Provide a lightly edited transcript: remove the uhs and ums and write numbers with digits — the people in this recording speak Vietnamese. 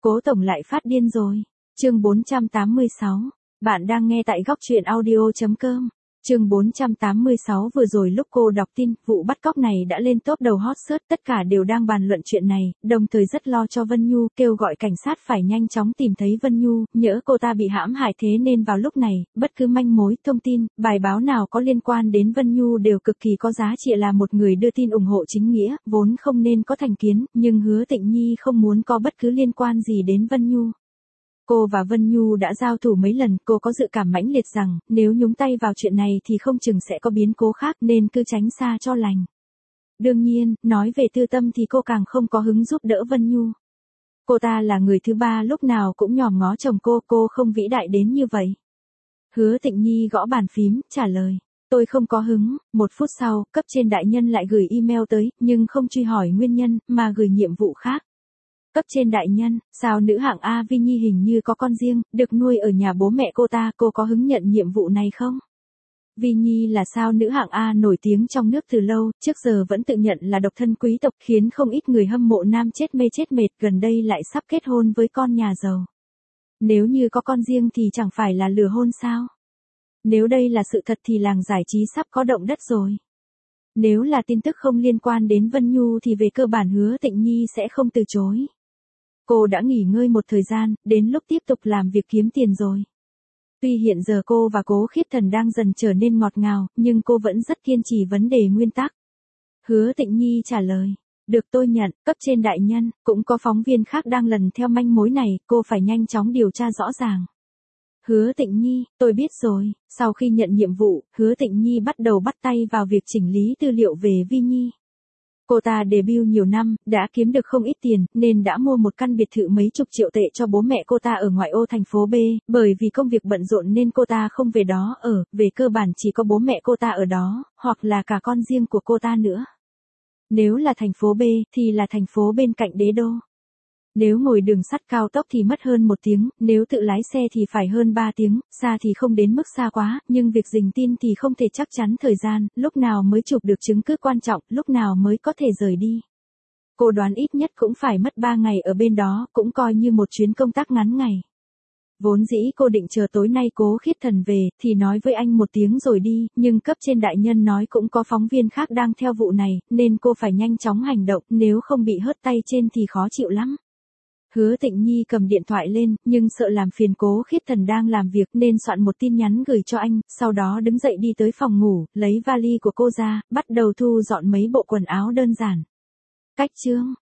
Cố tổng lại phát điên rồi. Chương 486. Bạn đang nghe tại góc truyện audio.com. Chương 486. Vừa rồi lúc cô đọc tin, vụ bắt cóc này đã lên top đầu hot search, tất cả đều đang bàn luận chuyện này, đồng thời rất lo cho Vân Nhu, kêu gọi cảnh sát phải nhanh chóng tìm thấy Vân Nhu, nhỡ cô ta bị hãm hại, thế nên vào lúc này, bất cứ manh mối, thông tin, bài báo nào có liên quan đến Vân Nhu đều cực kỳ có giá trị. Là một người đưa tin ủng hộ chính nghĩa, vốn không nên có thành kiến, nhưng Hứa Tịnh Nhi không muốn có bất cứ liên quan gì đến Vân Nhu. Cô và Vân Nhu đã giao thủ mấy lần, cô có dự cảm mãnh liệt rằng, nếu nhúng tay vào chuyện này thì không chừng sẽ có biến cố khác, nên cứ tránh xa cho lành. Đương nhiên, nói về tư tâm thì cô càng không có hứng giúp đỡ Vân Nhu. Cô ta là người thứ ba lúc nào cũng nhòm ngó chồng cô không vĩ đại đến như vậy. Hứa Tịnh Nhi gõ bàn phím, trả lời. Tôi không có hứng. Một phút sau, cấp trên đại nhân lại gửi email tới, nhưng không truy hỏi nguyên nhân, mà gửi nhiệm vụ khác. Cấp trên đại nhân, sao nữ hạng A Vi Nhi hình như có con riêng, được nuôi ở nhà bố mẹ cô ta, cô có hứng nhận nhiệm vụ này không? Vi Nhi là sao nữ hạng A nổi tiếng trong nước từ lâu, trước giờ vẫn tự nhận là độc thân quý tộc, khiến không ít người hâm mộ nam chết mê chết mệt, gần đây lại sắp kết hôn với con nhà giàu. Nếu như có con riêng thì chẳng phải là lừa hôn sao? Nếu đây là sự thật thì làng giải trí sắp có động đất rồi. Nếu là tin tức không liên quan đến Vân Nhu thì về cơ bản Hứa Tịnh Nhi sẽ không từ chối. Cô đã nghỉ ngơi một thời gian, đến lúc tiếp tục làm việc kiếm tiền rồi. Tuy hiện giờ cô và Cố Khiết Thần đang dần trở nên ngọt ngào, nhưng cô vẫn rất kiên trì vấn đề nguyên tắc. Hứa Tịnh Nhi trả lời. Được, tôi nhận. Cấp trên đại nhân, cũng có phóng viên khác đang lần theo manh mối này, cô phải nhanh chóng điều tra rõ ràng. Hứa Tịnh Nhi, tôi biết rồi. Sau khi nhận nhiệm vụ, Hứa Tịnh Nhi bắt đầu bắt tay vào việc chỉnh lý tư liệu về Vi Nhi. Cô ta debut nhiều năm, đã kiếm được không ít tiền, nên đã mua một căn biệt thự mấy chục triệu tệ cho bố mẹ cô ta ở ngoại ô thành phố B, bởi vì công việc bận rộn nên cô ta không về đó ở, về cơ bản chỉ có bố mẹ cô ta ở đó, hoặc là cả con riêng của cô ta nữa. Nếu là thành phố B, thì là thành phố bên cạnh đế đô. Nếu ngồi đường sắt cao tốc thì mất hơn 1 tiếng, nếu tự lái xe thì phải hơn 3 tiếng, xa thì không đến mức xa quá, nhưng việc rình tin thì không thể chắc chắn thời gian, lúc nào mới chụp được chứng cứ quan trọng, lúc nào mới có thể rời đi. Cô đoán ít nhất cũng phải mất 3 ngày ở bên đó, cũng coi như một chuyến công tác ngắn ngày. Vốn dĩ cô định chờ tối nay Cố Khiết Thần về, thì nói với anh 1 tiếng rồi đi, nhưng cấp trên đại nhân nói cũng có phóng viên khác đang theo vụ này, nên cô phải nhanh chóng hành động, nếu không bị hớt tay trên thì khó chịu lắm. Hứa Tịnh Nhi cầm điện thoại lên, nhưng sợ làm phiền Cố Khiết Thần đang làm việc nên soạn một tin nhắn gửi cho anh, sau đó đứng dậy đi tới phòng ngủ, lấy vali của cô ra, bắt đầu thu dọn mấy bộ quần áo đơn giản. Cách chương.